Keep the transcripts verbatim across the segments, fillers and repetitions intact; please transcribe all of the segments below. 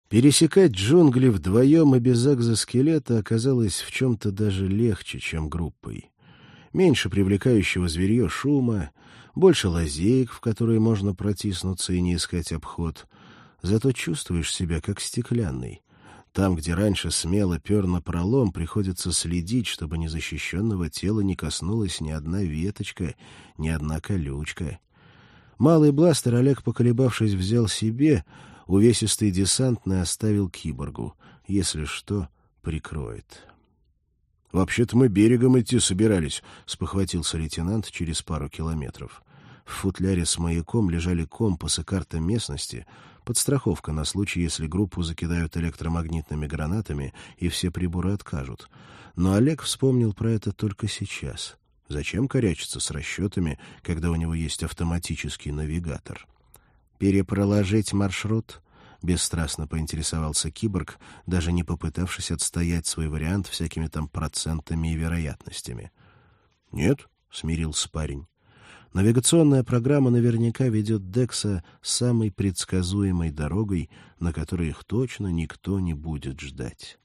Пересекать джунгли вдвоем и без экзоскелета оказалось в чем-то даже легче, чем группой. Меньше привлекающего зверье шума, больше лазеек, в которые можно протиснуться и не искать обход. Зато чувствуешь себя как стеклянный. Там, где раньше смело пер напролом, приходится следить, чтобы незащищенного тела не коснулась ни одна веточка, ни одна колючка. Малый бластер Олег, поколебавшись, взял себе, увесистый десантный оставил киборгу. Если что, прикроет. — Вообще-то мы берегом идти собирались, — спохватился лейтенант через пару километров. В футляре с маяком лежали компас и карта местности, подстраховка на случай, если группу закидают электромагнитными гранатами и все приборы откажут. Но Олег вспомнил про это только сейчас. Зачем корячиться с расчетами, когда у него есть автоматический навигатор? «Перепроложить маршрут?» — бесстрастно поинтересовался киборг, даже не попытавшись отстоять свой вариант всякими там процентами и вероятностями. «Нет», — смирился парень. Навигационная программа наверняка ведет Декса самой предсказуемой дорогой, на которой их точно никто не будет ждать.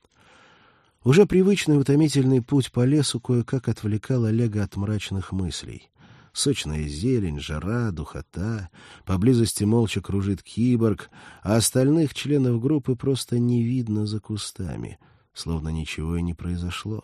Уже привычный утомительный путь по лесу кое-как отвлекал Олега от мрачных мыслей. Сочная зелень, жара, духота, поблизости молча кружит киборг, а остальных членов группы просто не видно за кустами, словно ничего и не произошло.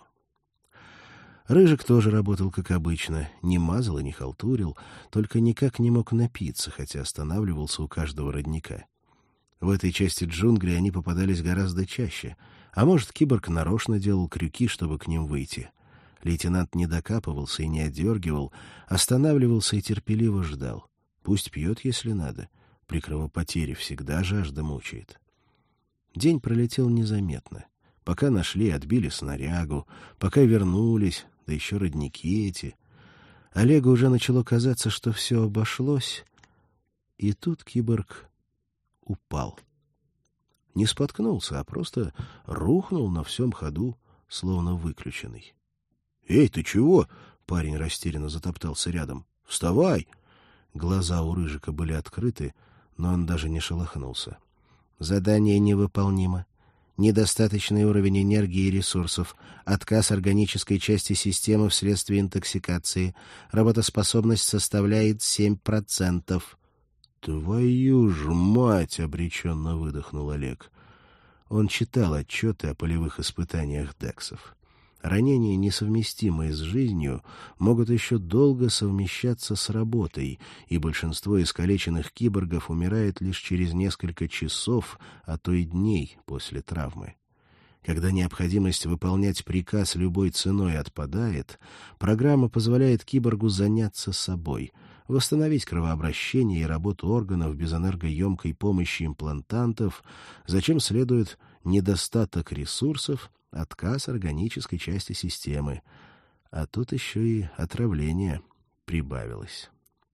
Рыжик тоже работал, как обычно, не мазал и не халтурил, только никак не мог напиться, хотя останавливался у каждого родника. В этой части джунглей они попадались гораздо чаще, а может, киборг нарочно делал крюки, чтобы к ним выйти. Лейтенант не докапывался и не отдергивал, останавливался и терпеливо ждал. Пусть пьет, если надо. При кровопотере всегда жажда мучает. День пролетел незаметно. Пока нашли, отбили снарягу, пока вернулись, да еще родники эти. Олегу уже начало казаться, что все обошлось, и тут киборг упал. Не споткнулся, а просто рухнул на всем ходу, словно выключенный. — Эй, ты чего? — парень растерянно затоптался рядом. — Вставай! Глаза у Рыжика были открыты, но он даже не шелохнулся. — Задание невыполнимо. Недостаточный уровень энергии и ресурсов, отказ органической части системы вследствие интоксикации, работоспособность составляет семь процентов. «Твою ж мать!» — обреченно выдохнул Олег. Он читал отчеты о полевых испытаниях дексов. Ранения, несовместимые с жизнью, могут еще долго совмещаться с работой, и большинство искалеченных киборгов умирает лишь через несколько часов, а то и дней после травмы. Когда необходимость выполнять приказ любой ценой отпадает, программа позволяет киборгу заняться собой, восстановить кровообращение и работу органов без энергоемкой помощи имплантантов, зачем следует недостаток ресурсов, отказ органической части системы. А тут еще и отравление прибавилось.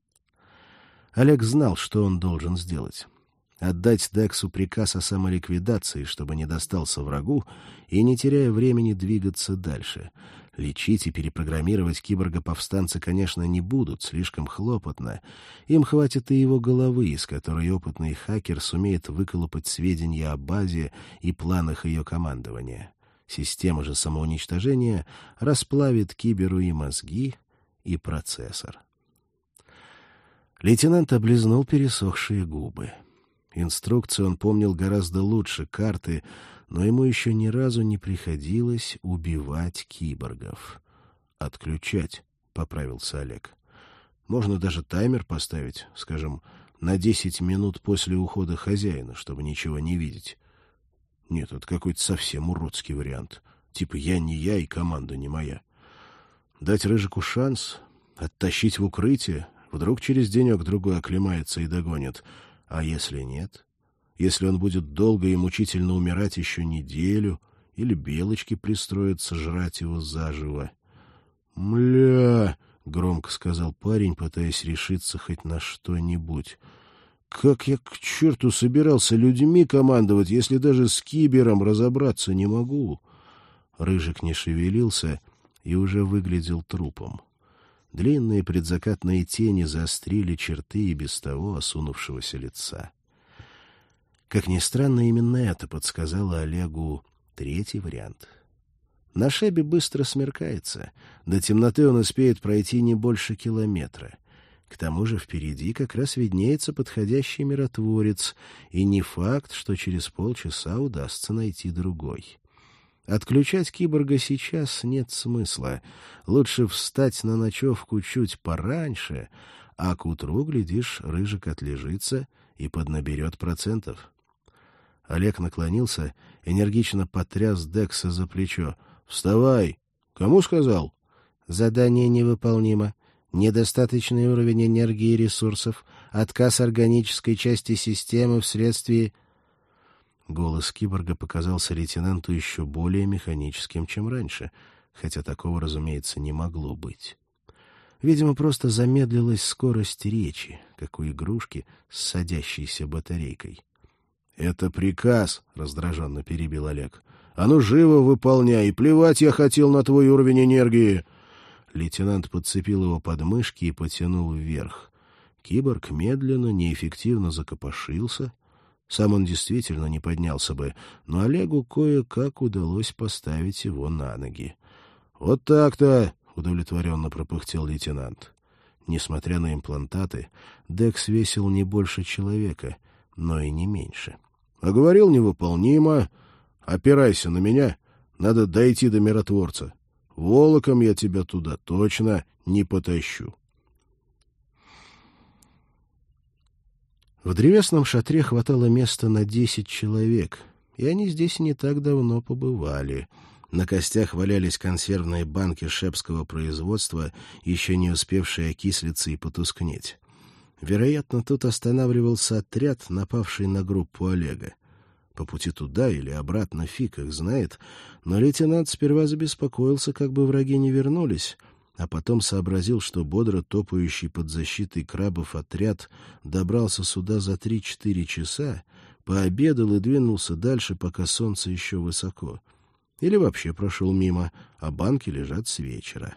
Олег знал, что он должен сделать. Отдать Дексу приказ о самоликвидации, чтобы не достался врагу, и, не теряя времени, двигаться дальше. Лечить и перепрограммировать киборга-повстанца, конечно, не будут, слишком хлопотно. Им хватит и его головы, из которой опытный хакер сумеет выколупать сведения о базе и планах ее командования. Система же самоуничтожения расплавит киберу и мозги, и процессор. Лейтенант облизнул пересохшие губы. Инструкции он помнил гораздо лучше карты, но ему еще ни разу не приходилось убивать киборгов. «Отключать», — поправился Олег. «Можно даже таймер поставить, скажем, на десять минут после ухода хозяина, чтобы ничего не видеть». Нет, это какой-то совсем уродский вариант. Типа я не я и команда не моя. Дать Рыжику шанс, оттащить в укрытие, вдруг через денек-другой оклемается и догонит. А если нет? Если он будет долго и мучительно умирать еще неделю, или белочки пристроятся жрать его заживо? «Мля!» — громко сказал парень, пытаясь решиться хоть на что-нибудь. «Как я к черту собирался людьми командовать, если даже с кибером разобраться не могу?» Рыжик не шевелился и уже выглядел трупом. Длинные предзакатные тени заострили черты и без того осунувшегося лица. Как ни странно, именно это подсказало Олегу третий вариант. На Шебе быстро смеркается. До темноты он успеет пройти не больше километра. К тому же впереди как раз виднеется подходящий миротворец, и не факт, что через полчаса удастся найти другой. Отключать киборга сейчас нет смысла. Лучше встать на ночевку чуть пораньше, а к утру, глядишь, Рыжик отлежится и поднаберет процентов. Олег наклонился, энергично потряс Декса за плечо. «Вставай! Кому сказал?» «Задание невыполнимо. Недостаточный уровень энергии и ресурсов. Отказ органической части системы вследствие...» Голос киборга показался лейтенанту еще более механическим, чем раньше, хотя такого, разумеется, не могло быть. Видимо, просто замедлилась скорость речи, как у игрушки с садящейся батарейкой. — Это приказ, — раздраженно перебил Олег. — А ну живо выполняй, и плевать я хотел на твой уровень энергии. Лейтенант подцепил его под мышки и потянул вверх. Киборг медленно, неэффективно закопошился. Сам он действительно не поднялся бы, но Олегу кое-как удалось поставить его на ноги. — Вот так-то! — удовлетворенно пропыхтел лейтенант. Несмотря на имплантаты, Декс весил не больше человека, но и не меньше. — А говорил, невыполнимо. Опирайся на меня. Надо дойти до миротворца. Волоком я тебя туда точно не потащу. В древесном шатре хватало места на десять человек, и они здесь не так давно побывали. На костях валялись консервные банки шебского производства, еще не успевшие окислиться и потускнеть. Вероятно, тут останавливался отряд, напавший на группу Олега. По пути туда или обратно фиг их знает, но лейтенант сперва забеспокоился, как бы враги не вернулись, а потом сообразил, что бодро топающий под защитой крабов отряд добрался сюда за три-четыре часа, пообедал и двинулся дальше, пока солнце еще высоко. Или вообще прошел мимо, а банки лежат с вечера.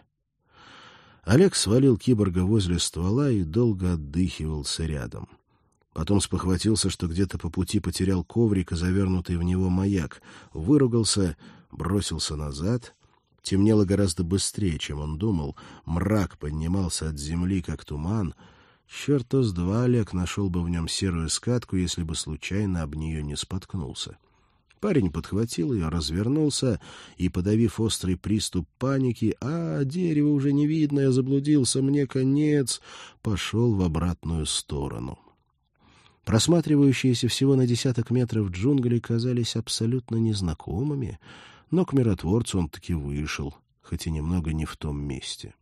Олег свалил киборга возле ствола и долго отдыхивался рядом. Потом спохватился, что где-то по пути потерял коврик и завернутый в него маяк, выругался, бросился назад. Темнело гораздо быстрее, чем он думал. Мрак поднимался от земли, как туман. Черт с два Олег нашел бы в нем серую скатку, если бы случайно об нее не споткнулся. Парень подхватил ее, развернулся и, подавив острый приступ паники, «А, дерево уже не видно, я заблудился, мне конец», пошел в обратную сторону. Просматривающиеся всего на десяток метров джунгли казались абсолютно незнакомыми, но к миротворцу он таки вышел, хоть и немного не в том месте.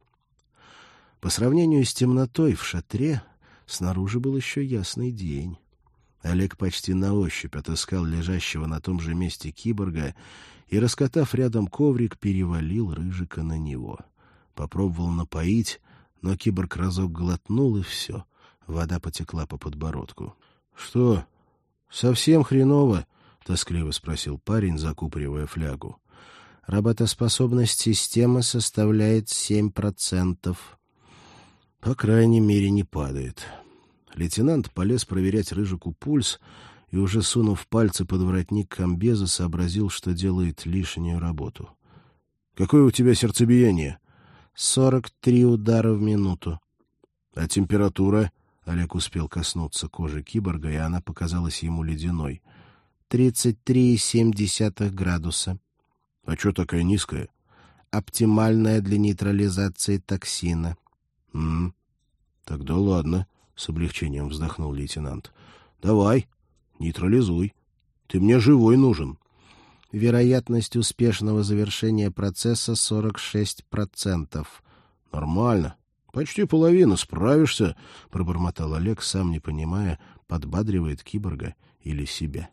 По сравнению с темнотой в шатре снаружи был еще ясный день. Олег почти на ощупь отыскал лежащего на том же месте киборга и, раскатав рядом коврик, перевалил Рыжика на него. Попробовал напоить, но киборг разок глотнул, и все. Вода потекла по подбородку. — Что, совсем хреново? — тоскливо спросил парень, закупоривая флягу. — Работоспособность системы составляет семь процентов. — По крайней мере, не падает. Лейтенант полез проверять Рыжику пульс и, уже сунув пальцы под воротник комбеза, сообразил, что делает лишнюю работу. — Какое у тебя сердцебиение? — Сорок три удара в минуту. — А температура? Олег успел коснуться кожи киборга, и она показалась ему ледяной. — Тридцать три и семь десятых градуса. — А что такая низкая? — Оптимальная для нейтрализации токсина. — М-м, тогда ладно. — с облегчением вздохнул лейтенант. — Давай, нейтрализуй. Ты мне живой нужен. Вероятность успешного завершения процесса сорок шесть процентов. — Нормально. Почти половина. Справишься, — пробормотал Олег, сам не понимая, подбадривает киборга или себя.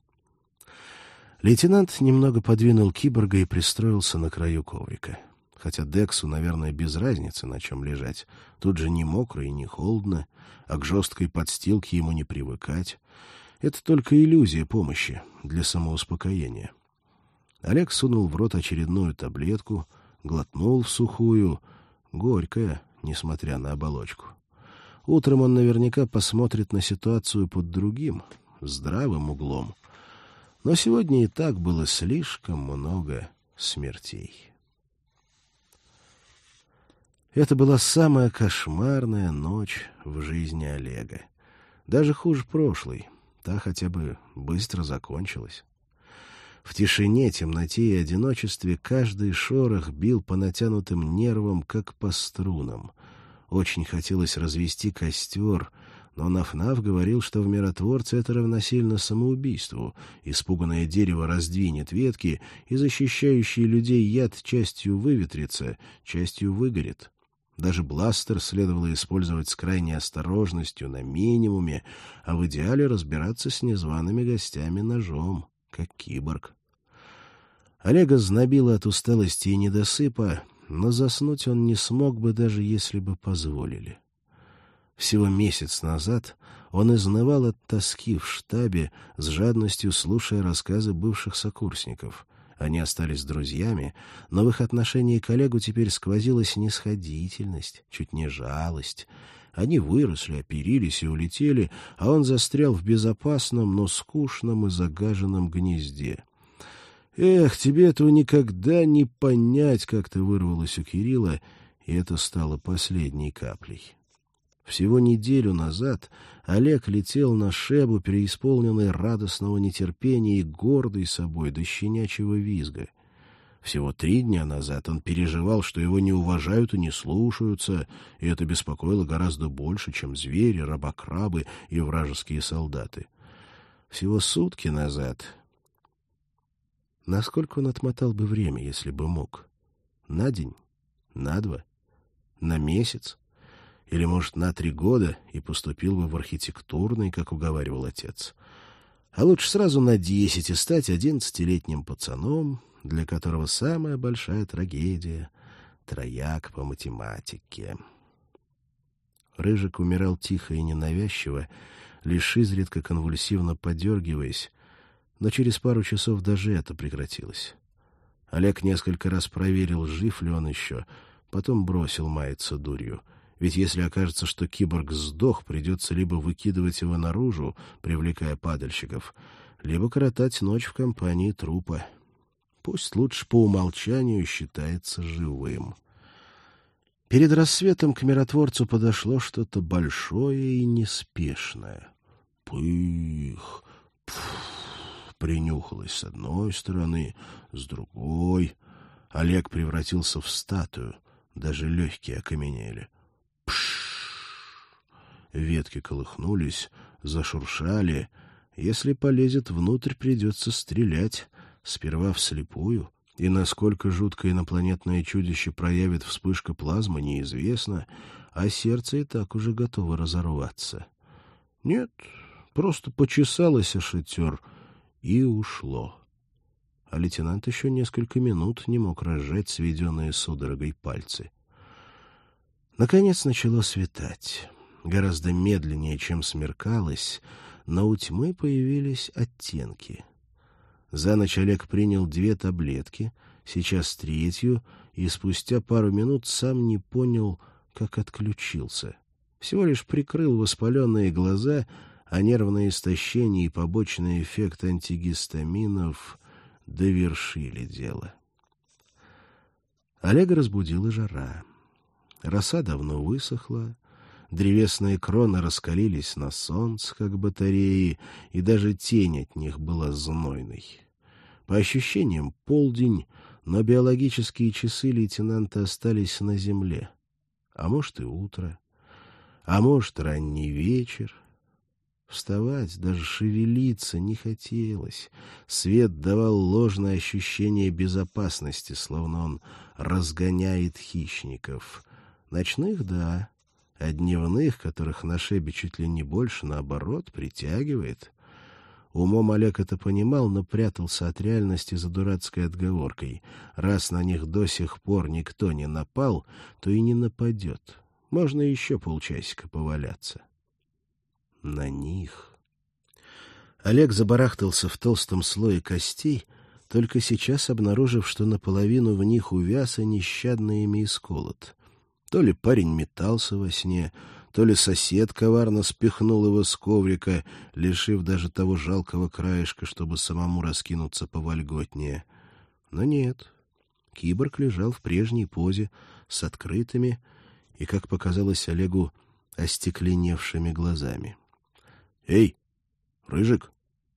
Лейтенант немного подвинул киборга и пристроился на краю коврика. Хотя Дексу, наверное, без разницы, на чем лежать. Тут же не мокро и не холодно, а к жесткой подстилке ему не привыкать. Это только иллюзия помощи для самоуспокоения. Олег сунул в рот очередную таблетку, глотнул в сухую, горькая, несмотря на оболочку. Утром он наверняка посмотрит на ситуацию под другим, здравым углом. Но сегодня и так было слишком много смертей. Это была самая кошмарная ночь в жизни Олега. Даже хуже прошлой. Та хотя бы быстро закончилась. В тишине, темноте и одиночестве каждый шорох бил по натянутым нервам, как по струнам. Очень хотелось развести костер, но Наф-Наф говорил, что в миротворце это равносильно самоубийству. Испуганное дерево раздвинет ветки, и защищающий людей яд частью выветрится, частью выгорит. Даже бластер следовало использовать с крайней осторожностью, на минимуме, а в идеале разбираться с незваными гостями ножом, как киборг. Олега знобило от усталости и недосыпа, но заснуть он не смог бы, даже если бы позволили. Всего месяц назад он изнывал от тоски в штабе, с жадностью слушая рассказы бывших сокурсников. Они остались друзьями, но в их отношении к Олегу теперь сквозила снисходительность, чуть не жалость. Они выросли, оперились и улетели, а он застрял в безопасном, но скучном и загаженном гнезде. «Эх, тебе этого никогда не понять», — как-то вырвалось у Кирилла, и это стало последней каплей. Всего неделю назад Олег летел на Шебу, преисполненный радостного нетерпения и гордый собой до щенячьего визга. Всего три дня назад он переживал, что его не уважают и не слушаются, и это беспокоило гораздо больше, чем звери, рабокрабы и вражеские солдаты. Всего сутки назад... Насколько он отмотал бы время, если бы мог? На день? На два? На месяц? Или, может, на три года, и поступил бы в архитектурный, как уговаривал отец. А лучше сразу на десять и стать одиннадцатилетним пацаном, для которого самая большая трагедия — трояк по математике. Рыжик умирал тихо и ненавязчиво, лишь изредка конвульсивно подергиваясь, но через пару часов даже это прекратилось. Олег несколько раз проверил, жив ли он еще, потом бросил маяться дурью. Ведь если окажется, что киборг сдох, придется либо выкидывать его наружу, привлекая падальщиков, либо коротать ночь в компании трупа. Пусть лучше по умолчанию считается живым. Перед рассветом к миротворцу подошло что-то большое и неспешное. Пых! Пф! Принюхалось с одной стороны, с другой. Олег превратился в статую, даже легкие окаменели. Пшшш! Ветки колыхнулись, зашуршали. Если полезет внутрь, придется стрелять, сперва вслепую. И насколько жуткое инопланетное чудище проявит вспышка плазмы, неизвестно, а сердце и так уже готово разорваться. Нет, просто почесалось о шатер и ушло. А лейтенант еще несколько минут не мог разжать сведенные судорогой пальцы. Наконец начало светать. Гораздо медленнее, чем смеркалось, но у тьмы появились оттенки. За ночь Олег принял две таблетки, сейчас третью, и спустя пару минут сам не понял, как отключился. Всего лишь прикрыл воспаленные глаза, а нервное истощение и побочный эффект антигистаминов довершили дело. Олега разбудила жара. Роса давно высохла, древесные кроны раскалились на солнце, как батареи, и даже тень от них была знойной. По ощущениям полдень, но биологические часы лейтенанта остались на земле. А может и утро, а может ранний вечер. Вставать, даже шевелиться не хотелось. Свет давал ложное ощущение безопасности, словно он разгоняет хищников. Ночных — да, а дневных, которых на Шебе чуть ли не больше, наоборот, притягивает. Умом Олег это понимал, но прятался от реальности за дурацкой отговоркой. Раз на них до сих пор никто не напал, то и не нападет. Можно еще полчасика поваляться. На них. Олег забарахтался в толстом слое костей, только сейчас обнаружив, что наполовину в них увяз и нещадно ими исколот. То ли парень метался во сне, то ли сосед коварно спихнул его с коврика, лишив даже того жалкого краешка, чтобы самому раскинуться повольготнее. Но нет. Киборг лежал в прежней позе, с открытыми и, как показалось Олегу, остекленевшими глазами. — Эй, Рыжик,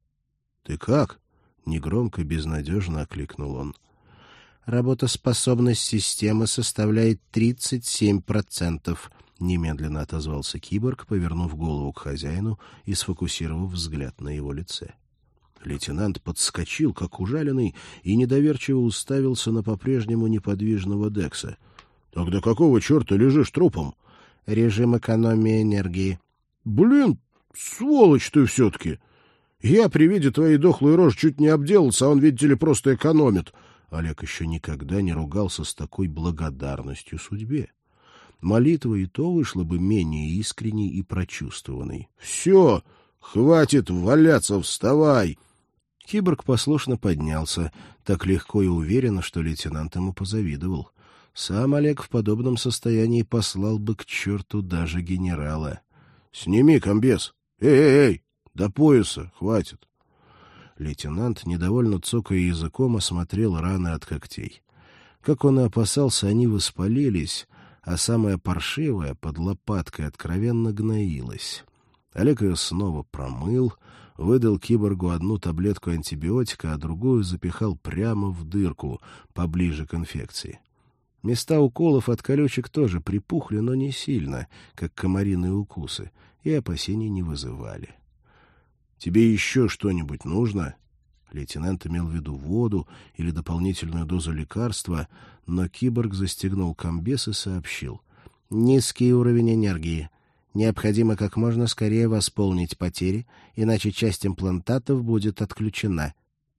ты как? — негромко, безнадежно окликнул он. — Работоспособность системы составляет тридцать семь процентов, — немедленно отозвался киборг, повернув голову к хозяину и сфокусировав взгляд на его лице. Лейтенант подскочил, как ужаленный, и недоверчиво уставился на по-прежнему неподвижного Декса. — Тогда какого черта лежишь трупом? — Режим экономии энергии. — Блин, сволочь ты все-таки! Я при виде твоей дохлой рожи чуть не обделался, а он, видите ли, просто экономит. Олег еще никогда не ругался с такой благодарностью судьбе. Молитва и то вышла бы менее искренней и прочувствованной. — Все, хватит валяться, вставай! Киборг послушно поднялся, так легко и уверенно, что лейтенант ему позавидовал. Сам Олег в подобном состоянии послал бы к черту даже генерала. — Сними комбез! Эй-эй-эй! До пояса! Хватит! Лейтенант, недовольно цокая языком, осмотрел раны от когтей. Как он и опасался, они воспалились, а самое паршивое под лопаткой откровенно гноилось. Олег ее снова промыл, выдал киборгу одну таблетку антибиотика, а другую запихал прямо в дырку, поближе к инфекции. Места уколов от колючек тоже припухли, но не сильно, как комариные укусы, и опасений не вызывали. — Тебе еще что-нибудь нужно? Лейтенант имел в виду воду или дополнительную дозу лекарства, но киборг застегнул комбез и сообщил. — Низкий уровень энергии. Необходимо как можно скорее восполнить потери, иначе часть имплантатов будет отключена.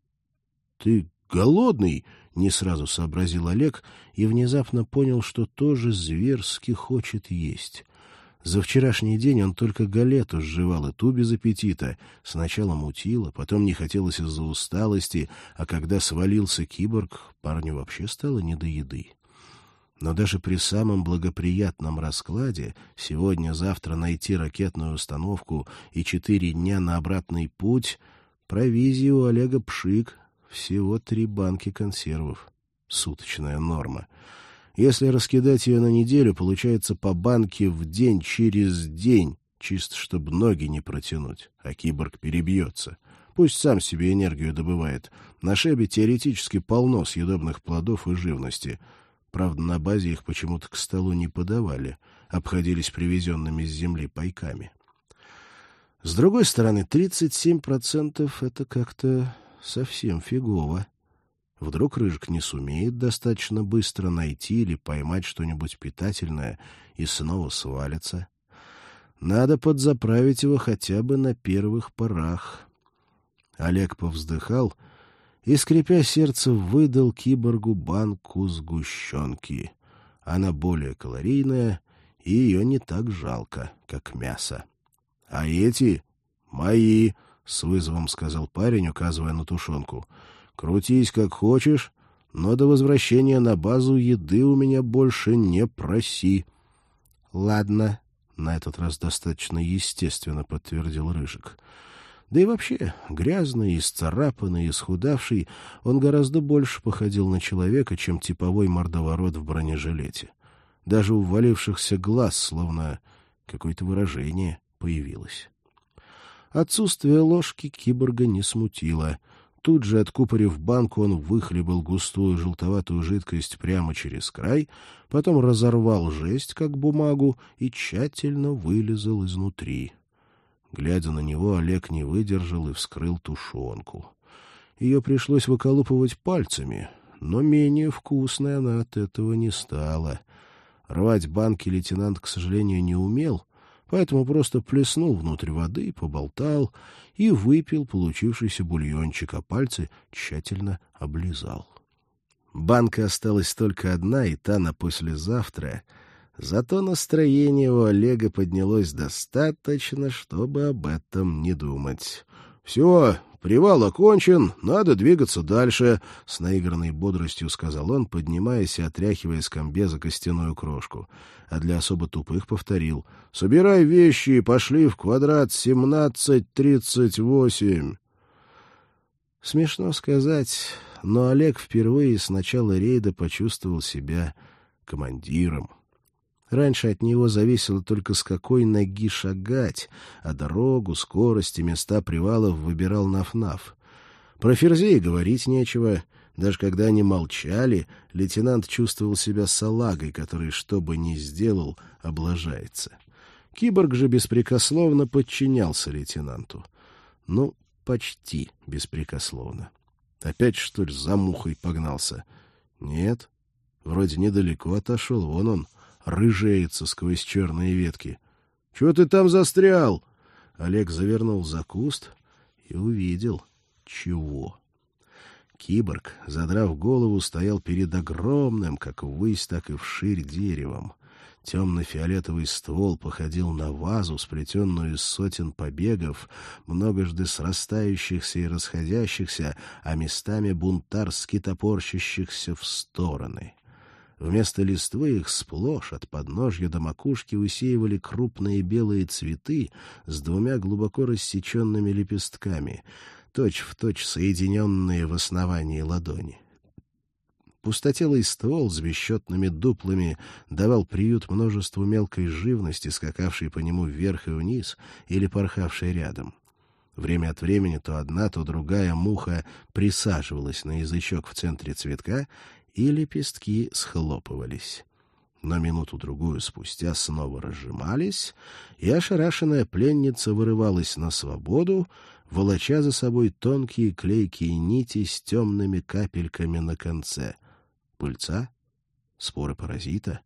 — Ты голодный? — не сразу сообразил Олег и внезапно понял, что тоже зверски хочет есть. За вчерашний день он только галету сживал, и ту без аппетита. Сначала мутило, потом не хотелось из-за усталости, а когда свалился киборг, парню вообще стало не до еды. Но даже при самом благоприятном раскладе сегодня-завтра найти ракетную установку и четыре дня на обратный путь, провизии у Олега пшик, всего три банки консервов. Суточная норма. Если раскидать ее на неделю, получается по банке в день через день, чисто чтобы ноги не протянуть, а киборг перебьется. Пусть сам себе энергию добывает. На Шебе теоретически полно съедобных плодов и живности. Правда, на базе их почему-то к столу не подавали, обходились привезенными с земли пайками. С другой стороны, тридцать семь процентов — это как-то совсем фигово. Вдруг Рыжик не сумеет достаточно быстро найти или поймать что-нибудь питательное и снова свалится. Надо подзаправить его хотя бы на первых порах. Олег повздыхал и, скрипя сердце, выдал киборгу банку сгущенки. Она более калорийная, и ее не так жалко, как мясо. — А эти мои, — с вызовом сказал парень, указывая на тушенку. — Крутись как хочешь, но до возвращения на базу еды у меня больше не проси. — Ладно, — на этот раз достаточно естественно подтвердил Рыжик. Да и вообще, грязный, исцарапанный, исхудавший, он гораздо больше походил на человека, чем типовой мордоворот в бронежилете. Даже у ввалившихся глаз словно какое-то выражение появилось. Отсутствие ложки киборга не смутило. Тут же, откупорив банку, он выхлебал густую желтоватую жидкость прямо через край, потом разорвал жесть, как бумагу, и тщательно вылизал изнутри. Глядя на него, Олег не выдержал и вскрыл тушенку. Ее пришлось выколупывать пальцами, но менее вкусной она от этого не стала. Рвать банки лейтенант, к сожалению, не умел, поэтому просто плеснул внутрь воды, поболтал и выпил получившийся бульончик, а пальцы тщательно облизал. Банка осталась только одна, и та на послезавтра. Зато настроение у Олега поднялось достаточно, чтобы об этом не думать. Все, привал окончен, надо двигаться дальше, — с наигранной бодростью сказал он, поднимаясь и отряхивая с комбеза костяную крошку. А для особо тупых повторил: — Собирай вещи и пошли в квадрат семнадцать тридцать восемь. Смешно сказать, но Олег впервые с начала рейда почувствовал себя командиром. Раньше от него зависело только с какой ноги шагать, а дорогу, скорость и места привалов выбирал Наф-Наф. Про ферзей говорить нечего. Даже когда они молчали, лейтенант чувствовал себя салагой, который, что бы ни сделал, облажается. Киборг же беспрекословно подчинялся лейтенанту. Ну, почти беспрекословно. Опять, что ли, за мухой погнался? Нет, вроде недалеко отошел, вон он, рыжеется сквозь черные ветки. — Чего ты там застрял? Олег завернул за куст и увидел, чего. Киборг, задрав голову, стоял перед огромным, как ввысь, так и вширь, деревом. Темно-фиолетовый ствол походил на вазу, сплетенную из сотен побегов, многожды срастающихся и расходящихся, а местами бунтарски топорщащихся в стороны. Вместо листвы их сплошь от подножья до макушки усеивали крупные белые цветы с двумя глубоко рассеченными лепестками, точь-в-точь соединенные в основании ладони. Пустотелый ствол с бесчетными дуплами давал приют множеству мелкой живности, скакавшей по нему вверх и вниз или порхавшей рядом. Время от времени то одна, то другая муха присаживалась на язычок в центре цветка, и лепестки схлопывались. Но минуту-другую спустя снова разжимались, и ошарашенная пленница вырывалась на свободу, волоча за собой тонкие клейкие нити с темными капельками на конце. Пыльца? Споры паразита?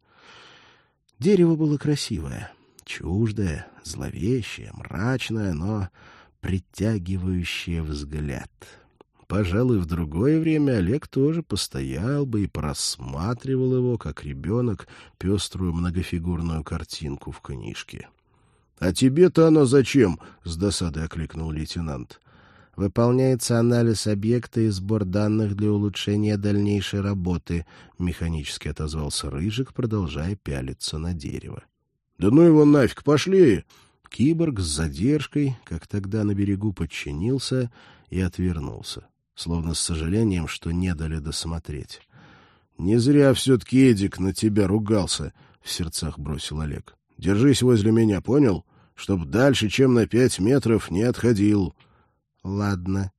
Дерево было красивое, чуждое, зловещее, мрачное, но притягивающее взгляд. Пожалуй, в другое время Олег тоже постоял бы и просматривал его, как ребенок, пеструю многофигурную картинку в книжке. — А тебе-то оно зачем? — с досадой окликнул лейтенант. — Выполняется анализ объекта и сбор данных для улучшения дальнейшей работы, — механически отозвался Рыжик, продолжая пялиться на дерево. — Да ну его нафиг, пошли! Киборг с задержкой, как тогда на берегу, подчинился и отвернулся, словно с сожалением, что не дали досмотреть. — Не зря все-таки Эдик на тебя ругался, — в сердцах бросил Олег. — Держись возле меня, понял? Чтоб дальше, чем на пять метров, не отходил. — Ладно.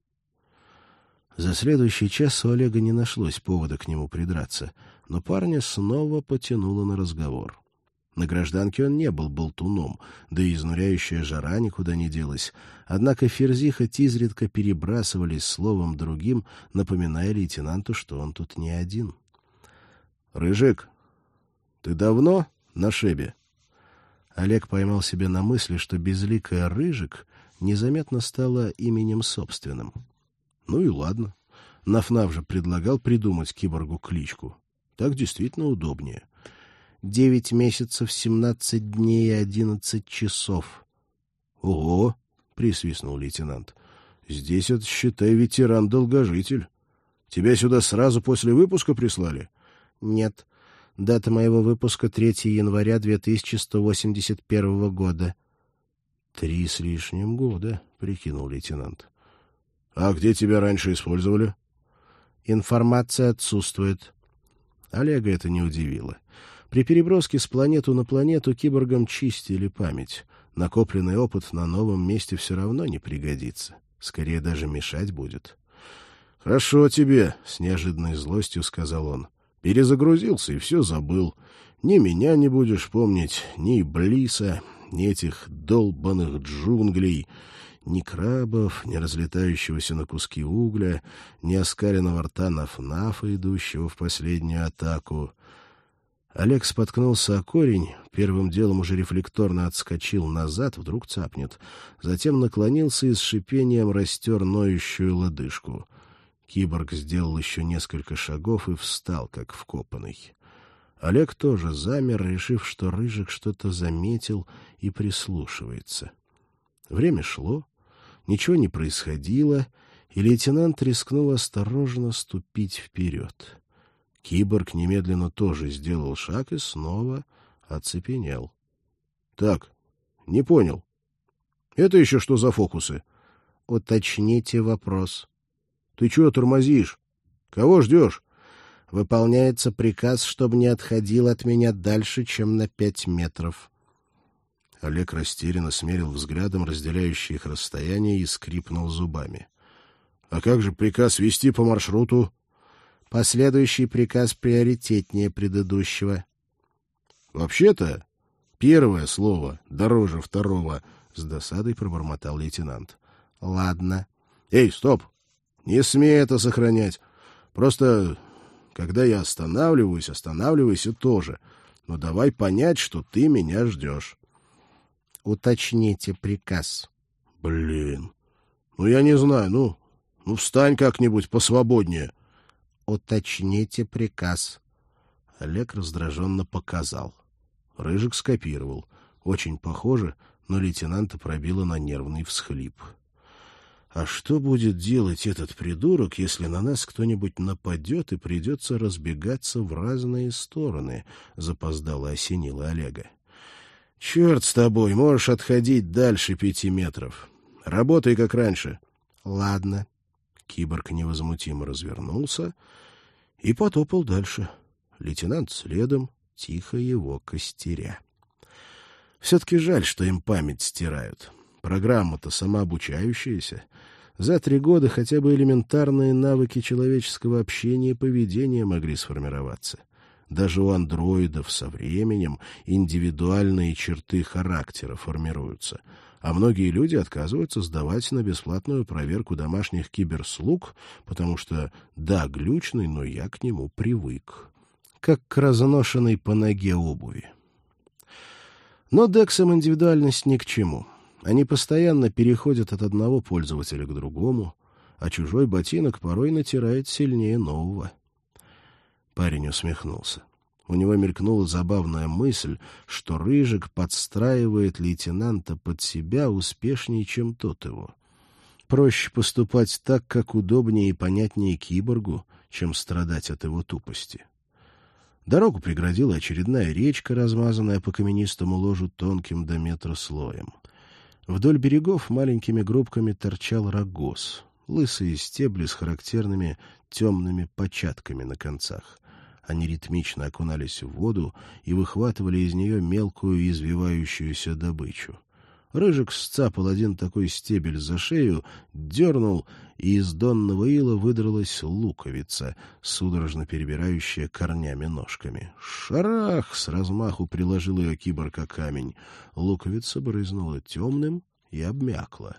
За следующий час у Олега не нашлось повода к нему придраться, но парня снова потянуло на разговор. На гражданке он не был болтуном, да и изнуряющая жара никуда не делась, однако ферзи хоть изредка перебрасывались словом другим, напоминая лейтенанту, что он тут не один. — Рыжик, ты давно на шебе? Олег поймал себя на мысли, что безликая Рыжик незаметно стала именем собственным. Ну и ладно. Наф-Наф же предлагал придумать киборгу кличку. Так действительно удобнее. Девять месяцев, семнадцать дней и одиннадцать часов. — Ого! — присвистнул лейтенант. — Здесь это, считай, ветеран-долгожитель. Тебя сюда сразу после выпуска прислали? — Нет. Дата моего выпуска третьего января две тысячи сто восемьдесят первого года. — Три с лишним года, — прикинул лейтенант. — А где тебя раньше использовали? — Информация отсутствует. Олега это не удивило. При переброске с планету на планету киборгам чистили память. Накопленный опыт на новом месте все равно не пригодится. Скорее даже мешать будет. — Хорошо тебе, — с неожиданной злостью сказал он. — Перезагрузился и все забыл. Ни меня не будешь помнить, ни Блиса, ни этих долбаных джунглей, ни крабов, ни разлетающегося на куски угля, ни оскаленного рта Наф-Нафа, идущего в последнюю атаку. Олег споткнулся о корень, первым делом уже рефлекторно отскочил назад, вдруг цапнет, затем наклонился и с шипением растер ноющую лодыжку. Киборг сделал еще несколько шагов и встал, как вкопанный. Олег тоже замер, решив, что Рыжик что-то заметил и прислушивается. Время шло. Ничего не происходило, и лейтенант рискнул осторожно ступить вперед. Киборг немедленно тоже сделал шаг и снова оцепенел. — Так, не понял. Это еще что за фокусы? — Уточните вопрос. — Ты чего тормозишь? Кого ждешь? — Выполняется приказ, чтобы не отходил от меня дальше, чем на пять метров. Олег растерянно смерил взглядом разделяющее их расстояние и скрипнул зубами. — А как же приказ вести по маршруту? — Последующий приказ приоритетнее предыдущего. — Вообще-то, первое слово дороже второго, — с досадой пробормотал лейтенант. — Ладно. — Эй, стоп! Не смей это сохранять. Просто, когда я останавливаюсь, останавливайся тоже. Но давай понять, что ты меня ждешь. — Уточните приказ. — Блин. Ну, я не знаю. Ну, ну встань как-нибудь посвободнее. — Уточните приказ. Олег раздраженно показал. Рыжик скопировал. Очень похоже, но лейтенанта пробило на нервный всхлип. А что будет делать этот придурок, если на нас кто-нибудь нападет и придется разбегаться в разные стороны? Запоздало осенило Олега. Черт с тобой, можешь отходить дальше пяти метров. Работай как раньше. Ладно. Киборг невозмутимо развернулся и потопал дальше. Лейтенант следом, тихо его костеря. Все-таки жаль, что им память стирают. Программа-то самообучающаяся. За три года хотя бы элементарные навыки человеческого общения и поведения могли сформироваться. Даже у андроидов со временем индивидуальные черты характера формируются. А многие люди отказываются сдавать на бесплатную проверку домашних киберслуг, потому что, да, глючный, но я к нему привык. Как к разношенной по ноге обуви. Но дексам индивидуальность ни к чему. Они постоянно переходят от одного пользователя к другому, а чужой ботинок порой натирает сильнее нового. Парень усмехнулся. У него мелькнула забавная мысль, что Рыжик подстраивает лейтенанта под себя успешнее, чем тот его. Проще поступать так, как удобнее и понятнее киборгу, чем страдать от его тупости. Дорогу преградила очередная речка, размазанная по каменистому ложу тонким до метра слоем. Вдоль берегов маленькими группками торчал рогоз, лысые стебли с характерными темными початками на концах. Они ритмично окунались в воду и выхватывали из нее мелкую извивающуюся добычу. Рыжик сцапал один такой стебель за шею, дернул, и из донного ила выдралась луковица, судорожно перебирающая корнями-ножками. Шарах! С размаху приложил ее киборг о камень. Луковица брызнула темным и обмякла.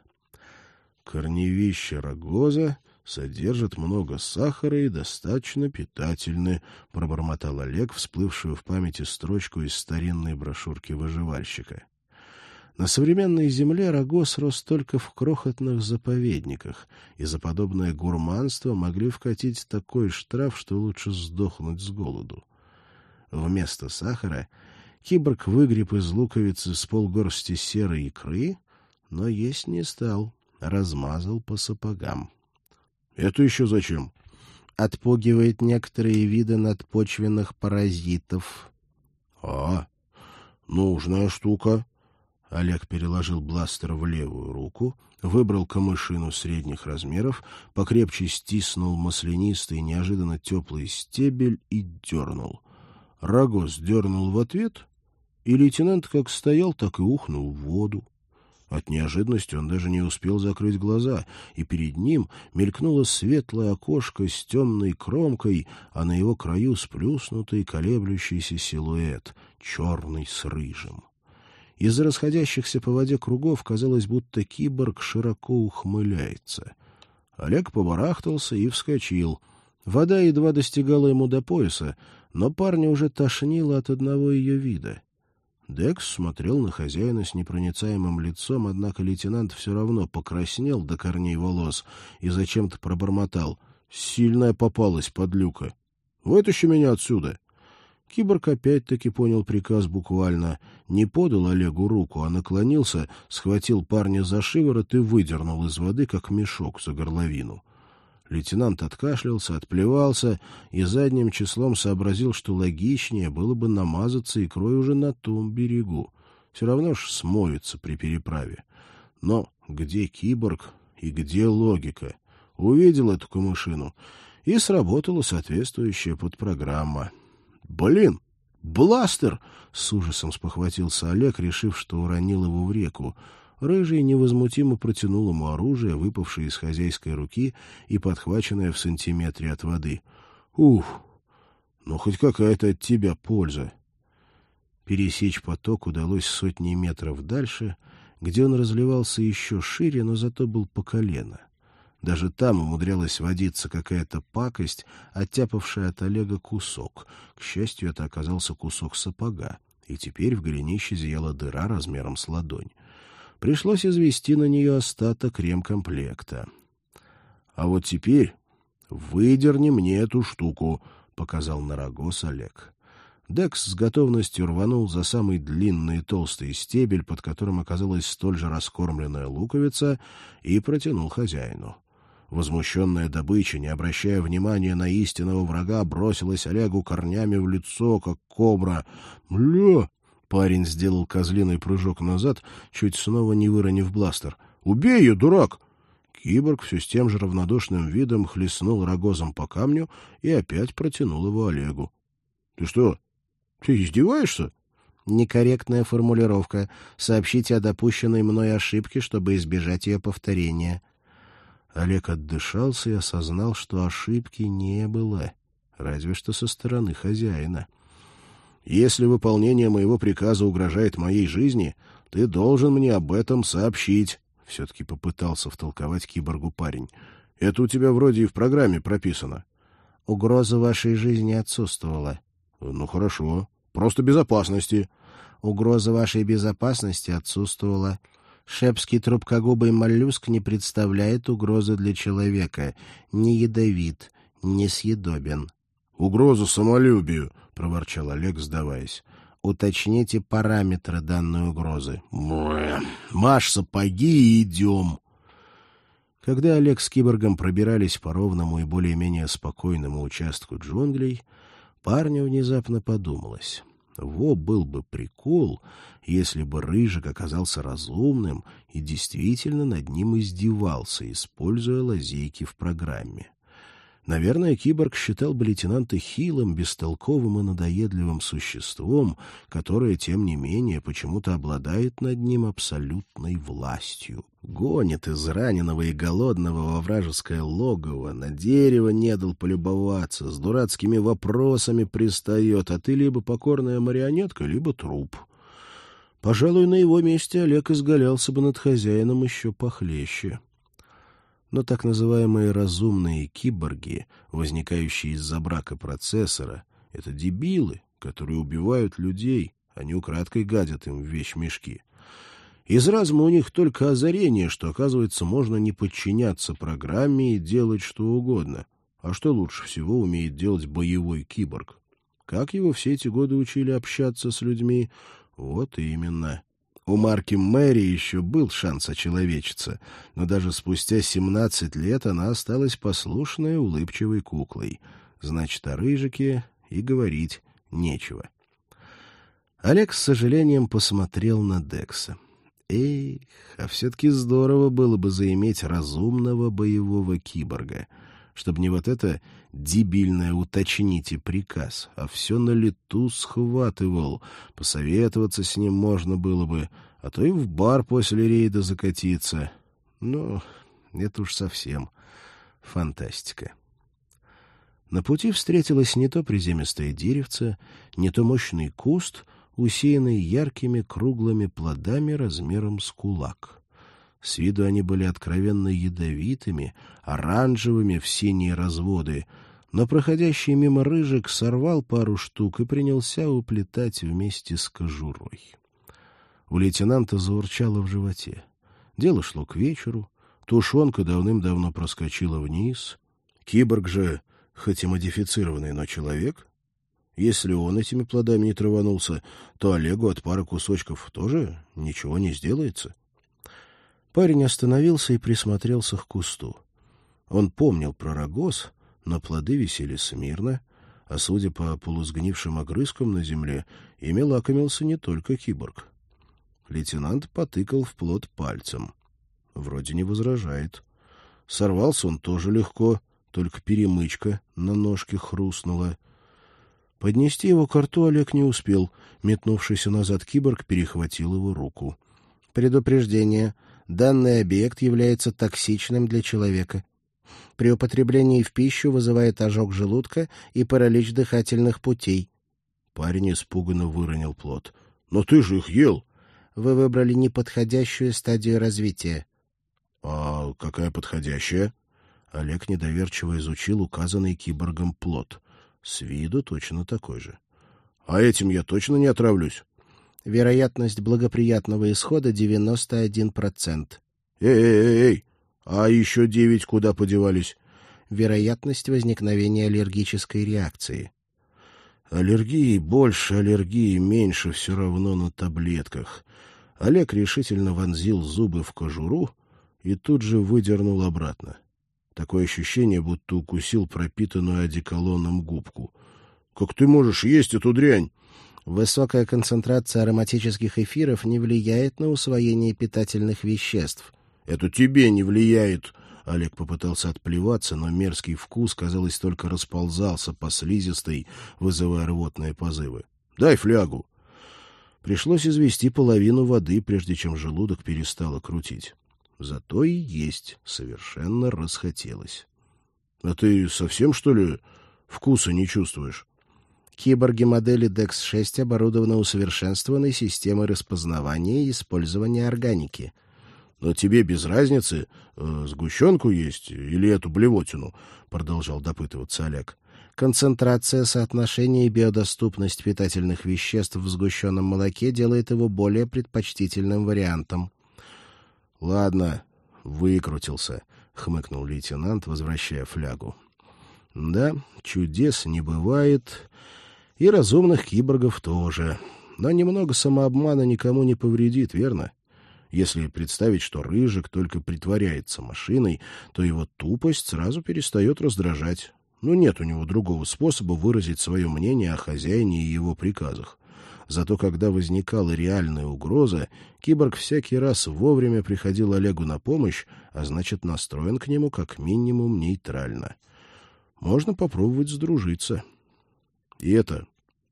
Корневища рогоза содержат много сахара и достаточно питательны, — пробормотал Олег, всплывшую в памяти строчку из старинной брошюрки выживальщика. На современной земле рогоз рос только в крохотных заповедниках, и за подобное гурманство могли вкатить такой штраф, что лучше сдохнуть с голоду. Вместо сахара киборг выгреб из луковицы с полгорсти серой икры, но есть не стал, размазал по сапогам. — Это еще зачем? — Отпугивает некоторые виды надпочвенных паразитов. — А, нужная штука. Олег переложил бластер в левую руку, выбрал камышину средних размеров, покрепче стиснул маслянистый, неожиданно теплый стебель и дернул. Рогоз дернул в ответ, и лейтенант как стоял, так и ухнул в воду. От неожиданности он даже не успел закрыть глаза, и перед ним мелькнуло светлое окошко с темной кромкой, а на его краю сплюснутый колеблющийся силуэт, черный с рыжим. Из-за расходящихся по воде кругов казалось, будто киборг широко ухмыляется. Олег побарахтался и вскочил. Вода едва достигала ему до пояса, но парня уже тошнило от одного ее вида. Декс смотрел на хозяина с непроницаемым лицом, однако лейтенант все равно покраснел до корней волос и зачем-то пробормотал: — Сильная попалась, подлюка. Вытащи меня отсюда. Киборг опять-таки понял приказ буквально. Не подал Олегу руку, а наклонился, схватил парня за шиворот и выдернул из воды, как мешок, за горловину. Лейтенант откашлялся, отплевался и задним числом сообразил, что логичнее было бы намазаться икрой уже на том берегу. Все равно ж смоется при переправе. Но где киборг и где логика? Увидел эту камышину, и сработала соответствующая подпрограмма. «Блин, бластер!» — с ужасом спохватился Олег, решив, что уронил его в реку. Рыжий невозмутимо протянул ему оружие, выпавшее из хозяйской руки и подхваченное в сантиметре от воды. «Ух, ну хоть какая-то от тебя польза!» Пересечь поток удалось сотни метров дальше, где он разливался еще шире, но зато был по колено. Даже там умудрялась водиться какая-то пакость, оттяпавшая от Олега кусок. К счастью, это оказался кусок сапога, и теперь в голенище зияла дыра размером с ладонь. Пришлось извести на нее остаток ремкомплекта. — А вот теперь выдерни мне эту штуку, — показал на рогоз Олег. Декс с готовностью рванул за самый длинный и толстый стебель, под которым оказалась столь же раскормленная луковица, и протянул хозяину. Возмущенная добыча, не обращая внимания на истинного врага, бросилась Олегу корнями в лицо, как кобра. «Бля!» — парень сделал козлиный прыжок назад, чуть снова не выронив бластер. «Убей ее, дурак!» Киборг все с тем же равнодушным видом хлестнул рогозом по камню и опять протянул его Олегу. «Ты что, ты издеваешься?» Некорректная формулировка. Сообщите о допущенной мной ошибке, чтобы избежать ее повторения. Олег отдышался и осознал, что ошибки не было, разве что со стороны хозяина. «Если выполнение моего приказа угрожает моей жизни, ты должен мне об этом сообщить», — все-таки попытался втолковать киборгу парень. «Это у тебя вроде и в программе прописано». «Угроза вашей жизни отсутствовала». «Ну, хорошо. Просто безопасности». «Угроза вашей безопасности отсутствовала. Шепский трубкогубый моллюск не представляет угрозы для человека, не ядовит, не съедобен». «Угроза самолюбию», — проворчал Олег, сдаваясь. «Уточните параметры данной угрозы». «Маш сапоги и идем». Когда Олег с киборгом пробирались по ровному и более-менее спокойному участку джунглей, парню внезапно подумалось: во был бы прикол, если бы Рыжик оказался разумным и действительно над ним издевался, используя лазейки в программе. Наверное, киборг считал бы лейтенанта хилым, бестолковым и надоедливым существом, которое, тем не менее, почему-то обладает над ним абсолютной властью. Гонит израненного и голодного во вражеское логово, на дерево не дал полюбоваться, с дурацкими вопросами пристает, а ты либо покорная марионетка, либо труп. Пожалуй, на его месте Олег изгалялся бы над хозяином еще похлеще. Но так называемые разумные киборги, возникающие из-за брака процессора, это дебилы, которые убивают людей, они украдкой гадят им в вещмешки. Из разума у них только озарение, что, оказывается, можно не подчиняться программе и делать что угодно. А что лучше всего умеет делать боевой киборг? Как его все эти годы учили общаться с людьми? Вот именно. У Марки Мэри еще был шанс очеловечиться, но даже спустя семнадцать лет она осталась послушной, улыбчивой куклой. Значит, о Рыжике и говорить нечего. Олег с сожалением посмотрел на Декса. Эх, а все-таки здорово было бы заиметь разумного боевого киборга, чтобы не вот это дебильное «уточните приказ», а все на лету схватывал. Посоветоваться с ним можно было бы, а то и в бар после рейда закатиться. Но это уж совсем фантастика. На пути встретилось не то приземистое деревце, не то мощный куст, усеянный яркими круглыми плодами размером с кулак. С виду они были откровенно ядовитыми, оранжевыми в синие разводы, но проходящий мимо Рыжик сорвал пару штук и принялся уплетать вместе с кожурой. У лейтенанта заурчало в животе. Дело шло к вечеру, тушенка давным-давно проскочила вниз. Киборг же, хоть и модифицированный, но человек. Если он этими плодами не траванулся, то Олегу от пары кусочков тоже ничего не сделается. Парень остановился и присмотрелся к кусту. Он помнил про рогоз, но плоды висели смирно, а судя по полусгнившим огрызкам на земле, ими лакомился не только киборг. Лейтенант потыкал в плод пальцем. Вроде не возражает. Сорвался он тоже легко, только перемычка на ножке хрустнула. Поднести его к рту Олег не успел. Метнувшийся назад киборг перехватил его руку. Предупреждение. Данный объект является токсичным для человека. При употреблении в пищу вызывает ожог желудка и паралич дыхательных путей. Парень испуганно выронил плод. — Но ты же их ел! — Вы выбрали неподходящую стадию развития. — А какая подходящая? Олег недоверчиво изучил указанный киборгом плод. С виду точно такой же. — А этим я точно не отравлюсь? — Вероятность благоприятного исхода девяносто один процент. — Эй-эй-эй! А еще девять куда подевались? — Вероятность возникновения аллергической реакции. Аллергии больше, аллергии меньше, все равно на таблетках. Олег решительно вонзил зубы в кожуру и тут же выдернул обратно. Такое ощущение, будто укусил пропитанную одеколоном губку. — Как ты можешь есть эту дрянь? Высокая концентрация ароматических эфиров не влияет на усвоение питательных веществ. — Это тебе не влияет. Олег попытался отплеваться, но мерзкий вкус, казалось, только расползался по слизистой, вызывая рвотные позывы. — Дай флягу. Пришлось извести половину воды, прежде чем желудок перестало крутить. Зато и есть совершенно расхотелось. — А ты совсем, что ли, вкуса не чувствуешь? Киборги модели декс шесть оборудованы усовершенствованной системой распознавания и использования органики. — Но тебе без разницы, э, сгущенку есть или эту блевотину? — продолжал допытываться Олег. Концентрация, соотношение и биодоступность питательных веществ в сгущенном молоке делает его более предпочтительным вариантом. — Ладно, выкрутился, — хмыкнул лейтенант, возвращая флягу. — Да, чудес не бывает, и разумных киборгов тоже. Но немного самообмана никому не повредит, верно? Если представить, что Рыжик только притворяется машиной, то его тупость сразу перестает раздражать. Ну, нет у него другого способа выразить свое мнение о хозяине и его приказах. Зато когда возникала реальная угроза, киборг всякий раз вовремя приходил Олегу на помощь, а значит, настроен к нему как минимум нейтрально. Можно попробовать сдружиться. И это...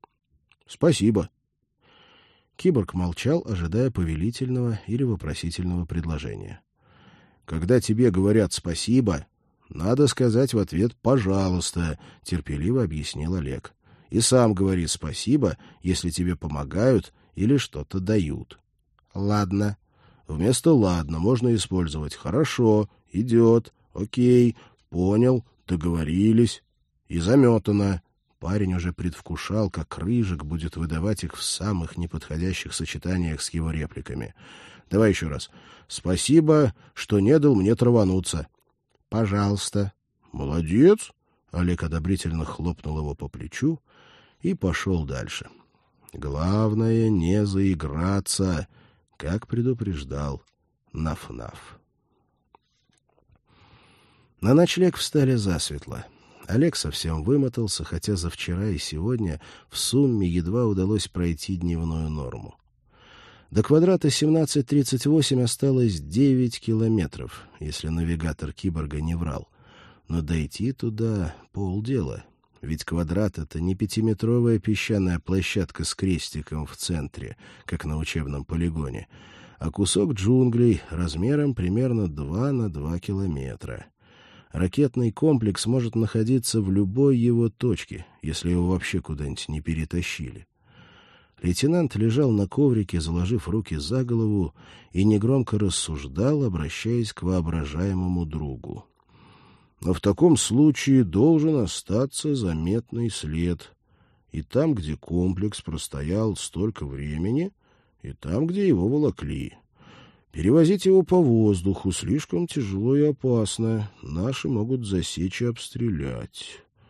Спасибо. Киборг молчал, ожидая повелительного или вопросительного предложения. Когда тебе говорят «спасибо», надо сказать в ответ «пожалуйста», — терпеливо объяснил Олег. И сам говори «спасибо», если тебе помогают или что-то дают. Ладно. Вместо «ладно» можно использовать «хорошо», «идет», «окей», «понял», «договорились» и «заметано». Парень уже предвкушал, как Рыжик будет выдавать их в самых неподходящих сочетаниях с его репликами. Давай еще раз. «Спасибо, что не дал мне травануться». «Пожалуйста». «Молодец». Олег одобрительно хлопнул его по плечу и пошел дальше. Главное — не заиграться, как предупреждал Наф-Наф. На ночлег встали засветло. Олег совсем вымотался, хотя за вчера и сегодня в сумме едва удалось пройти дневную норму. До квадрата семнадцать тридцать восемь осталось девять километров, если навигатор киборга не врал. Но дойти туда полдела, ведь квадрат — это не пятиметровая песчаная площадка с крестиком в центре, как на учебном полигоне, а кусок джунглей размером примерно два на два километра. Ракетный комплекс может находиться в любой его точке, если его вообще куда-нибудь не перетащили. Лейтенант лежал на коврике, заложив руки за голову, и негромко рассуждал, обращаясь к воображаемому другу. Но в таком случае должен остаться заметный след. И там, где комплекс простоял столько времени, и там, где его волокли. Перевозить его по воздуху слишком тяжело и опасно. Наши могут засечь и обстрелять.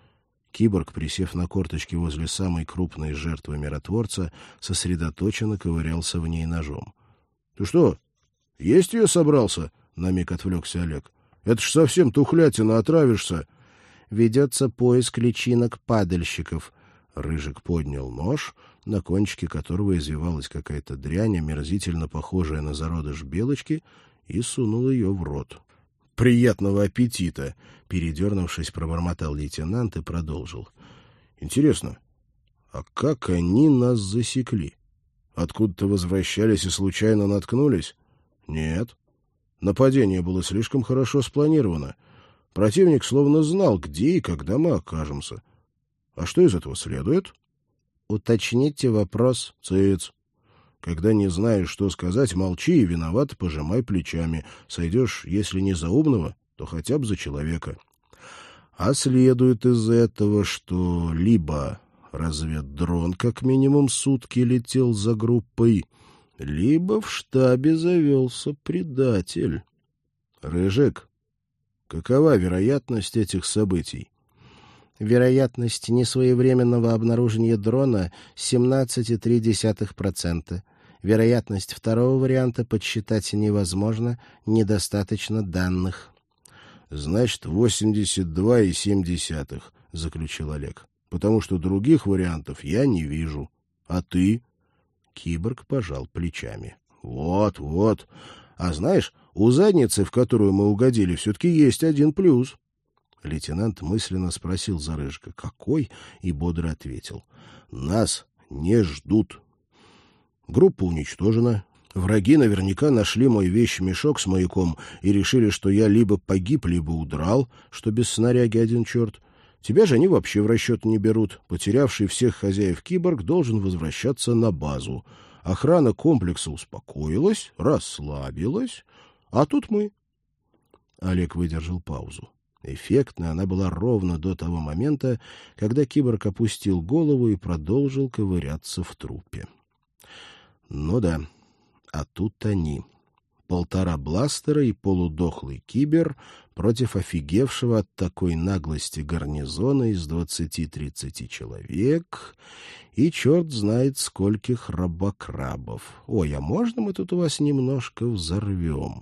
Киборг, присев на корточки возле самой крупной жертвы миротворца, сосредоточенно ковырялся в ней ножом. — Ты что, есть ее собрался? — на миг отвлекся Олег. — Это ж совсем тухлятина, отравишься. — Ведется поиск личинок падальщиков. Рыжик поднял нож, на кончике которого извивалась какая-то дрянь, омерзительно похожая на зародыш белочки, и сунул ее в рот. — Приятного аппетита! — передернувшись, пробормотал лейтенант и продолжил. — Интересно, а как они нас засекли? Откуда-то возвращались и случайно наткнулись? Нет. Нападение было слишком хорошо спланировано. Противник словно знал, где и когда мы окажемся. А что из этого следует? Уточните вопрос. Цыц. Когда не знаешь, что сказать, молчи и виноват пожимай плечами. Сойдешь, если не за умного, то хотя бы за человека. А следует из этого, что либо разведдрон как минимум сутки летел за группой, либо в штабе завелся предатель. Рыжик, какова вероятность этих событий? Вероятность несвоевременного обнаружения дрона семнадцать целых три десятых процента. Вероятность второго варианта подсчитать невозможно, недостаточно данных. Значит, восемьдесят два целых семь десятых, заключил Олег. Потому что других вариантов я не вижу. А ты? Киборг пожал плечами. Вот, вот. А знаешь, у задницы, в которую мы угодили, все-таки есть один плюс. Лейтенант мысленно спросил за Рыжика, какой, и бодро ответил. Нас не ждут. Группа уничтожена. Враги наверняка нашли мой вещмешок с маяком и решили, что я либо погиб, либо удрал, что без снаряги один черт. Тебя же они вообще в расчет не берут. Потерявший всех хозяев киборг должен возвращаться на базу. Охрана комплекса успокоилась, расслабилась, а тут мы. Олег выдержал паузу. Эффектная она была ровно до того момента, когда киборг опустил голову и продолжил ковыряться в трупе. Ну да, а тут они. Полтора бластера и полудохлый кибер против офигевшего от такой наглости гарнизона из двадцати-тридцати человек и черт знает скольких рабокрабов. Ой, а можно мы тут у вас немножко взорвем?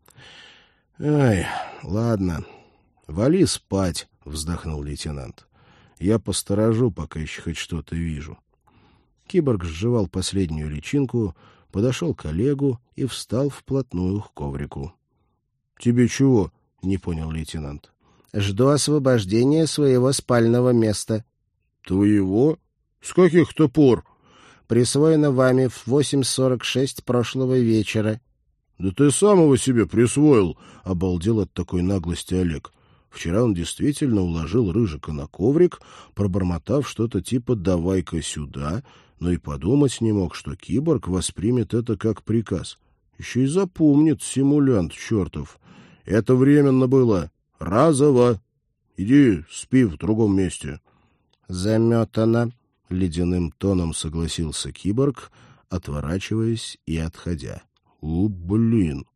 Ай, ладно. «Вали спать», — вздохнул лейтенант. «Я посторожу, пока еще хоть что-то вижу». Киборг сживал последнюю личинку, подошел к Олегу и встал вплотную к коврику. «Тебе чего?» — не понял лейтенант. «Жду освобождения своего спального места». «Твоего? С каких-то пор?» «Присвоено вами в восемь сорок шесть прошлого вечера». «Да ты сам его себе присвоил», — обалдел от такой наглости Олег. Вчера он действительно уложил Рыжика на коврик, пробормотав что-то типа «давай-ка сюда», но и подумать не мог, что киборг воспримет это как приказ. Еще и запомнит, симулянт чертов. Это временно было. Разово. Иди спи в другом месте. Заметано, — ледяным тоном согласился киборг, отворачиваясь и отходя. О, блин!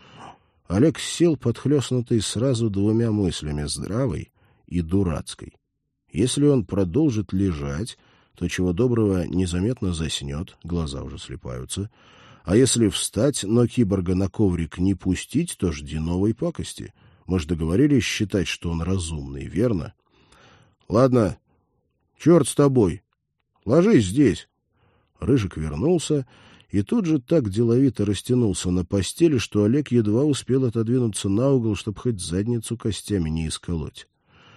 Олег сел, подхлестнутый сразу двумя мыслями, здравой и дурацкой. Если он продолжит лежать, то чего доброго незаметно заснет, глаза уже слипаются. А если встать, но киборга на коврик не пустить, то жди новой пакости. Мы же договорились считать, что он разумный, верно? Ладно, черт с тобой. Ложись здесь. Рыжик вернулся и тут же так деловито растянулся на постели, что Олег едва успел отодвинуться на угол, чтобы хоть задницу костями не исколоть.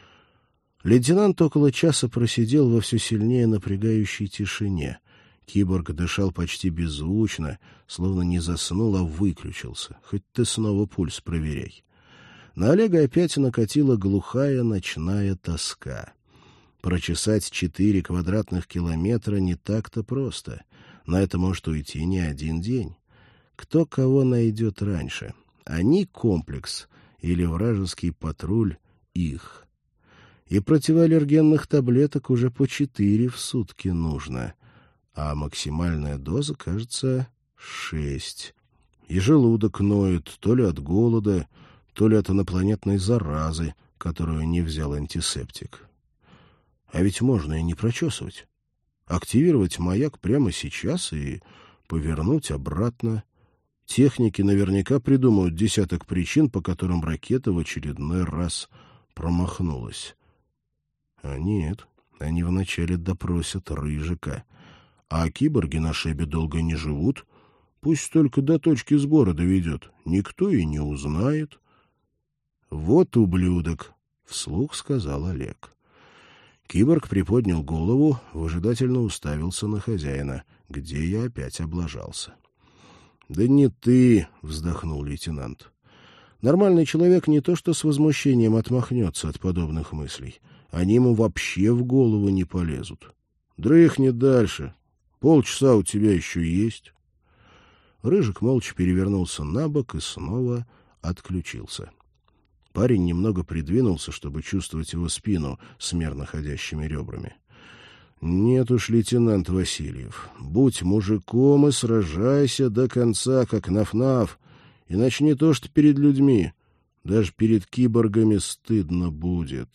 Лейтенант около часа просидел во все сильнее напрягающей тишине. Киборг дышал почти беззвучно, словно не заснул, а выключился. Хоть ты снова пульс проверяй. На Олега опять накатила глухая ночная тоска. Прочесать четыре квадратных километра не так-то просто. На это может уйти не один день. Кто кого найдет раньше? Они комплекс или вражеский патруль их? И противоаллергенных таблеток уже по четыре в сутки нужно. А максимальная доза, кажется, шесть. И желудок ноет то ли от голода, то ли от инопланетной заразы, которую не взял антисептик. А ведь можно и не прочесывать. Активировать маяк прямо сейчас и повернуть обратно. Техники наверняка придумают десяток причин, по которым ракета в очередной раз промахнулась. А нет, они вначале допросят Рыжика. А киборги на Шебе долго не живут. Пусть только до точки сбора доведет. Никто и не узнает. — Вот ублюдок! — вслух сказал Олег. Киборг приподнял голову, выжидательно уставился на хозяина, где я опять облажался. — Да не ты! — вздохнул лейтенант. Нормальный человек не то что с возмущением отмахнется от подобных мыслей. Они ему вообще в голову не полезут. Дрыхни дальше. Полчаса у тебя еще есть. Рыжик молча перевернулся на бок и снова отключился. Парень немного придвинулся, чтобы чувствовать его спину с мерно ходящими ребрами. — Нет уж, лейтенант Васильев, будь мужиком и сражайся до конца, как Наф-Наф, иначе не то что перед людьми, даже перед киборгами стыдно будет.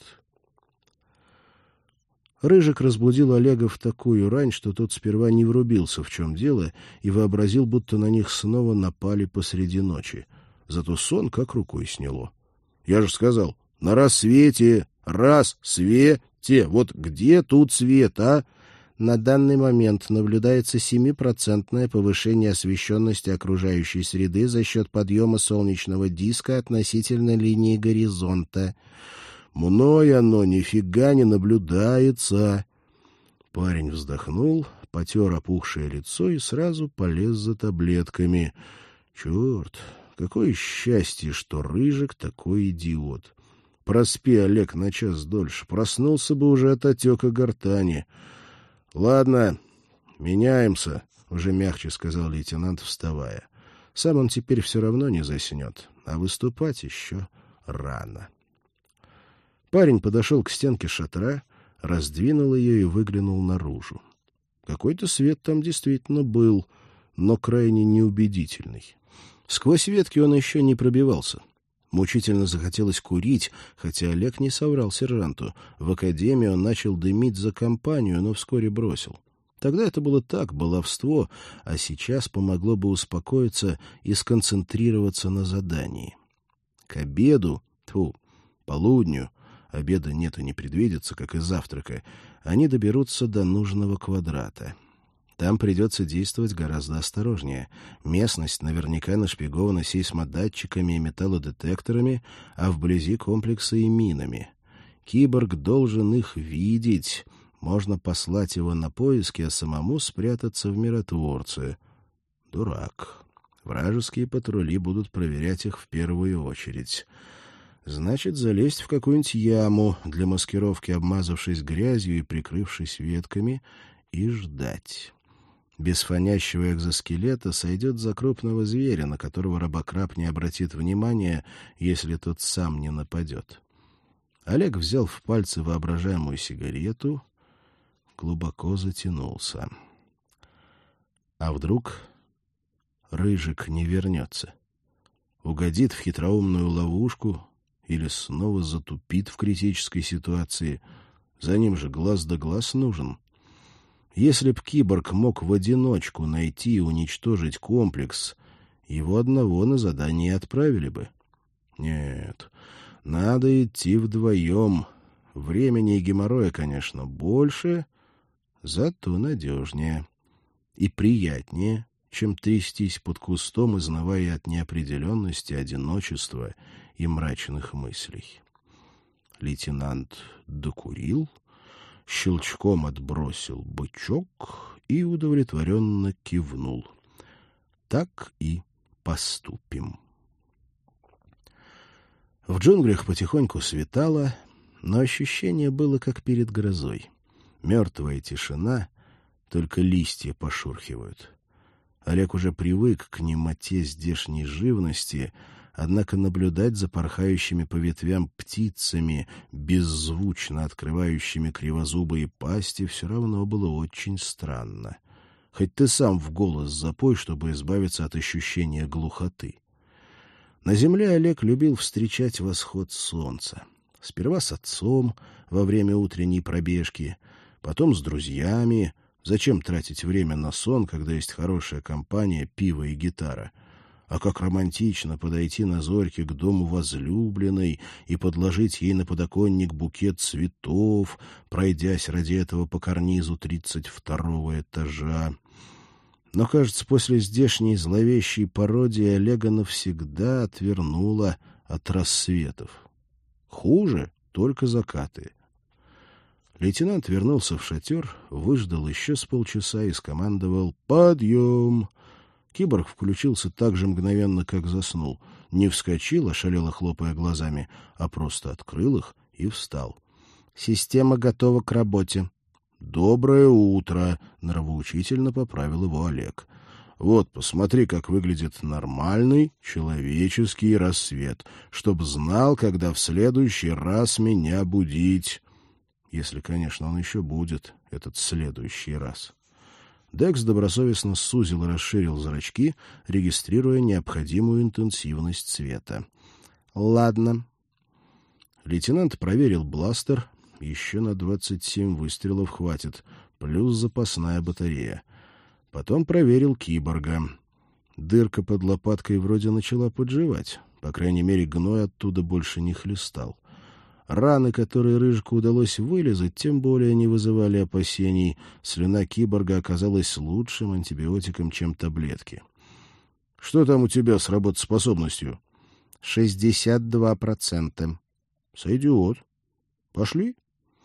Рыжик разбудил Олега в такую рань, что тот сперва не врубился, в чем дело, и вообразил, будто на них снова напали посреди ночи. Зато сон как рукой сняло. Я же сказал, на рассвете, рассвете. Вот где тут свет, а? На данный момент наблюдается семипроцентное повышение освещенности окружающей среды за счет подъема солнечного диска относительно линии горизонта. Мной оно нифига не наблюдается. Парень вздохнул, потер опухшее лицо и сразу полез за таблетками. Черт! Какое счастье, что Рыжик такой идиот. Проспи, Олег, на час дольше. Проснулся бы уже от отека гортани. — Ладно, меняемся, — уже мягче сказал лейтенант, вставая. Сам он теперь все равно не заснет, а выступать еще рано. Парень подошел к стенке шатра, раздвинул ее и выглянул наружу. Какой-то свет там действительно был, но крайне неубедительный. Сквозь ветки он еще не пробивался. Мучительно захотелось курить, хотя Олег не соврал сержанту. В академии он начал дымить за компанию, но вскоре бросил. Тогда это было так, баловство, а сейчас помогло бы успокоиться и сконцентрироваться на задании. К обеду, тьфу, полудню, обеда нет и не предвидится, как и завтрака, они доберутся до нужного квадрата. Там придется действовать гораздо осторожнее. Местность наверняка нашпигована сейсмодатчиками и металлодетекторами, а вблизи комплекса и минами. Киборг должен их видеть. Можно послать его на поиски, а самому спрятаться в миротворце. Дурак. Вражеские патрули будут проверять их в первую очередь. Значит, залезть в какую-нибудь яму, для маскировки обмазавшись грязью и прикрывшись ветками, и ждать. Без фонящего экзоскелета сойдет за крупного зверя, на которого рабокраб не обратит внимания, если тот сам не нападет. Олег взял в пальцы воображаемую сигарету, глубоко затянулся. А вдруг Рыжик не вернется? Угодит в хитроумную ловушку или снова затупит в критической ситуации? За ним же глаз да глаз нужен. Если б киборг мог в одиночку найти и уничтожить комплекс, его одного на задание отправили бы. Нет, надо идти вдвоем. Времени и геморроя, конечно, больше, зато надежнее и приятнее, чем трястись под кустом, изнывая от неопределенности, одиночества и мрачных мыслей. Лейтенант докурил, щелчком отбросил бычок и удовлетворенно кивнул. Так и поступим. В джунглях потихоньку светало, но ощущение было как перед грозой. Мертвая тишина, только листья пошурхивают. Олег уже привык к немоте здешней живности, однако наблюдать за порхающими по ветвям птицами, беззвучно открывающими кривозубые пасти, все равно было очень странно. Хоть ты сам в голос запой, чтобы избавиться от ощущения глухоты. На земле Олег любил встречать восход солнца. Сперва с отцом во время утренней пробежки, потом с друзьями. Зачем тратить время на сон, когда есть хорошая компания, пиво и гитара? А как романтично подойти на зорьке к дому возлюбленной и подложить ей на подоконник букет цветов, пройдясь ради этого по карнизу тридцать второго этажа. Но, кажется, после здешней зловещей пародии Олега навсегда отвернула от рассветов. Хуже только закаты. Лейтенант вернулся в шатер, выждал еще с полчаса и скомандовал «Подъем!». Киборг включился так же мгновенно, как заснул. Не вскочил, ошалело хлопая глазами, а просто открыл их и встал. «Система готова к работе». «Доброе утро!» — нравоучительно поправил его Олег. «Вот, посмотри, как выглядит нормальный человеческий рассвет, чтоб знал, когда в следующий раз меня будить». Если, конечно, он еще будет, этот следующий раз. Декс добросовестно сузил и расширил зрачки, регистрируя необходимую интенсивность света. «Ладно». Лейтенант проверил бластер. Еще на двадцать семь выстрелов хватит, плюс запасная батарея. Потом проверил киборга. Дырка под лопаткой вроде начала подживать. По крайней мере, гной оттуда больше не хлестал. Раны, которые Рыжику удалось вылезать, тем более не вызывали опасений. Слюна киборга оказалась лучшим антибиотиком, чем таблетки. — Что там у тебя с работоспособностью? — шестьдесят два процента. — Сойдет. Пошли.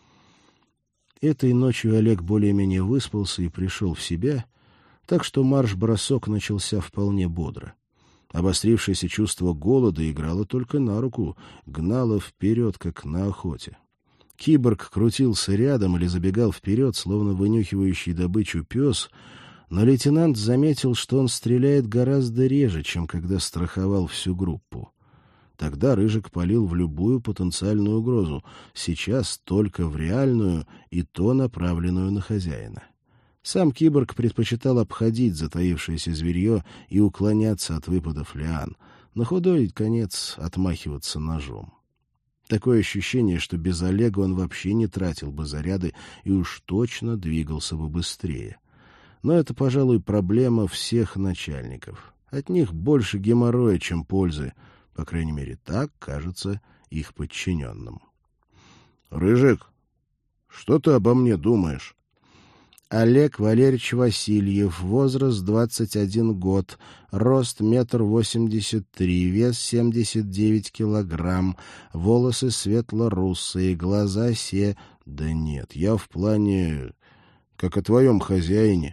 Этой ночью Олег более-менее выспался и пришел в себя, так что марш-бросок начался вполне бодро. Обострившееся чувство голода играло только на руку, гнало вперед, как на охоте. Киборг крутился рядом или забегал вперед, словно вынюхивающий добычу пес, но лейтенант заметил, что он стреляет гораздо реже, чем когда страховал всю группу. Тогда Рыжик палил в любую потенциальную угрозу, сейчас только в реальную и то направленную на хозяина. Сам киборг предпочитал обходить затаившееся зверье и уклоняться от выпадов лиан, на худой конец отмахиваться ножом. Такое ощущение, что без Олега он вообще не тратил бы заряды и уж точно двигался бы быстрее. Но это, пожалуй, проблема всех начальников. От них больше геморроя, чем пользы. По крайней мере, так кажется их подчиненным. — Рыжик, что ты обо мне думаешь? Олег Валерьевич Васильев, возраст двадцать один год, рост метр восемьдесят три, вес семьдесят девять килограмм, волосы светло-русые, глаза се... Да нет, я в плане... как о твоем хозяине.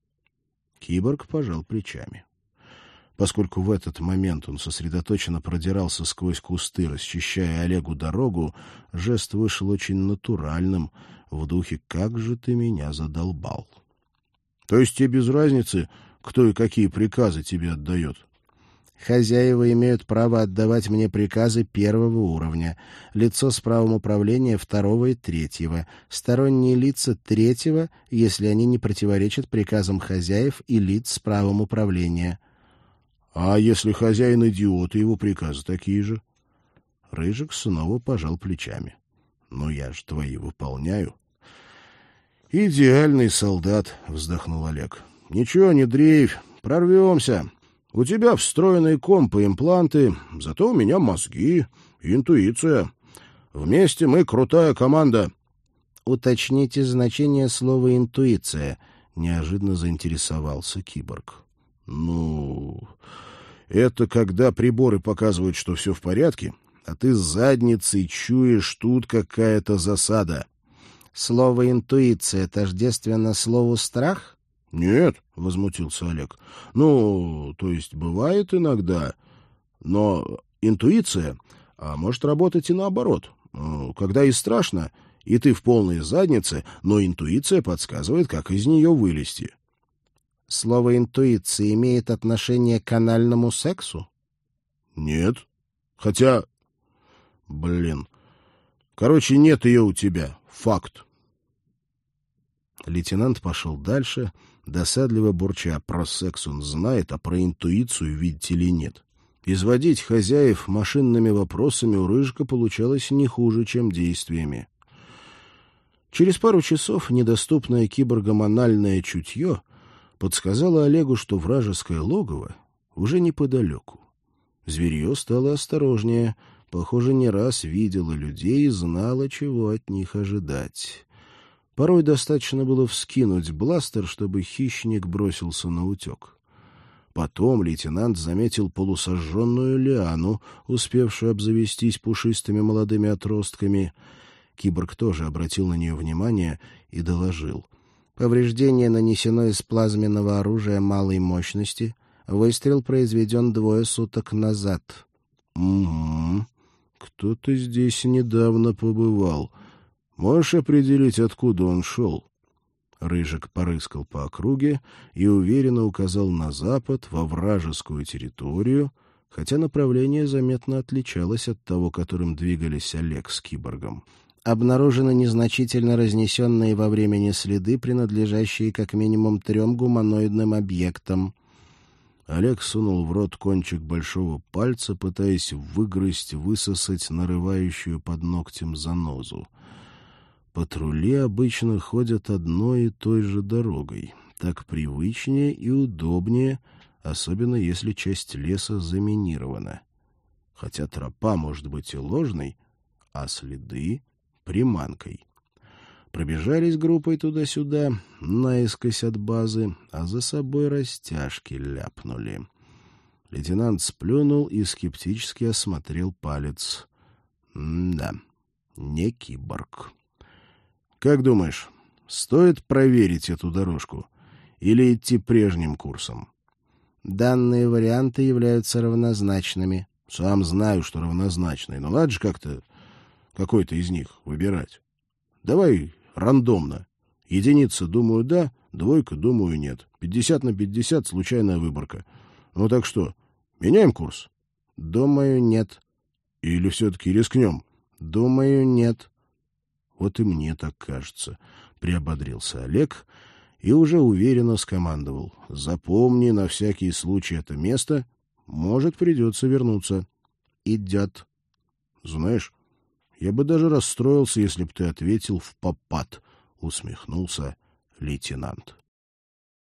Киборг пожал плечами. Поскольку в этот момент он сосредоточенно продирался сквозь кусты, расчищая Олегу дорогу, жест вышел очень натуральным, в духе «как же ты меня задолбал». — То есть тебе без разницы, кто и какие приказы тебе отдает? — Хозяева имеют право отдавать мне приказы первого уровня, лицо с правом управления второго и третьего, сторонние лица третьего, если они не противоречат приказам хозяев и лиц с правом управления. — А если хозяин идиот, и его приказы такие же? Рыжик снова пожал плечами. — Ну, я ж твои выполняю. — Идеальный солдат, — вздохнул Олег. — Ничего, не дрейфь, прорвемся. У тебя встроенные компы, импланты, зато у меня мозги и интуиция. Вместе мы крутая команда. — Уточните значение слова «интуиция», — неожиданно заинтересовался киборг. — Ну, это когда приборы показывают, что все в порядке, а ты с задницей чуешь, тут какая-то засада. — Слово «интуиция» тождественно слову «страх»? — Нет, — возмутился Олег. — Ну, то есть бывает иногда, но интуиция а может работать и наоборот. Когда и страшно, и ты в полной заднице, но интуиция подсказывает, как из нее вылезти. — Слово «интуиция» имеет отношение к анальному сексу? — Нет. Хотя... Блин. Короче, нет ее у тебя. Факт. Лейтенант пошел дальше, досадливо бурча: про секс он знает, а про интуицию, видите ли, нет. Изводить хозяев машинными вопросами у Рыжика получалось не хуже, чем действиями. Через пару часов недоступное киборгам анальное чутье подсказало Олегу, что вражеское логово уже неподалеку. Зверье стало осторожнее, похоже, не раз видело людей и знало, чего от них ожидать. Порой достаточно было вскинуть бластер, чтобы хищник бросился на утек. Потом лейтенант заметил полусожженную лиану, успевшую обзавестись пушистыми молодыми отростками. Киборг тоже обратил на нее внимание и доложил. Повреждение нанесено из плазменного оружия малой мощности. Выстрел произведен двое суток назад. — Угу. Кто-то здесь недавно побывал. Можешь определить, откуда он шел? Рыжик порыскал по округе и уверенно указал на запад, во вражескую территорию, хотя направление заметно отличалось от того, которым двигались Олег с киборгом. Обнаружены незначительно разнесенные во времени следы, принадлежащие как минимум трем гуманоидным объектам. Олег сунул в рот кончик большого пальца, пытаясь выгрызть, высосать нарывающую под ногтем занозу. Патрули обычно ходят одной и той же дорогой. Так привычнее и удобнее, особенно если часть леса заминирована. Хотя тропа может быть и ложной, а следы — приманкой. Пробежались группой туда-сюда, наискось от базы, а за собой растяжки ляпнули. Лейтенант сплюнул и скептически осмотрел палец. М-да, не киборг. Как думаешь, стоит проверить эту дорожку или идти прежним курсом? Данные варианты являются равнозначными. Сам знаю, что равнозначные, но надо же как-то какой-то из них выбирать. Давай рандомно. Единица, думаю, да, двойка, думаю, нет. Пятьдесят на пятьдесят — случайная выборка. Ну так что, меняем курс? Думаю, нет. Или все-таки рискнем? Думаю, нет. Вот и мне так кажется, — приободрился Олег и уже уверенно скомандовал. Запомни на всякий случай это место, может, придется вернуться. Идет. Знаешь, я бы даже расстроился, если б ты ответил в попад, — усмехнулся лейтенант.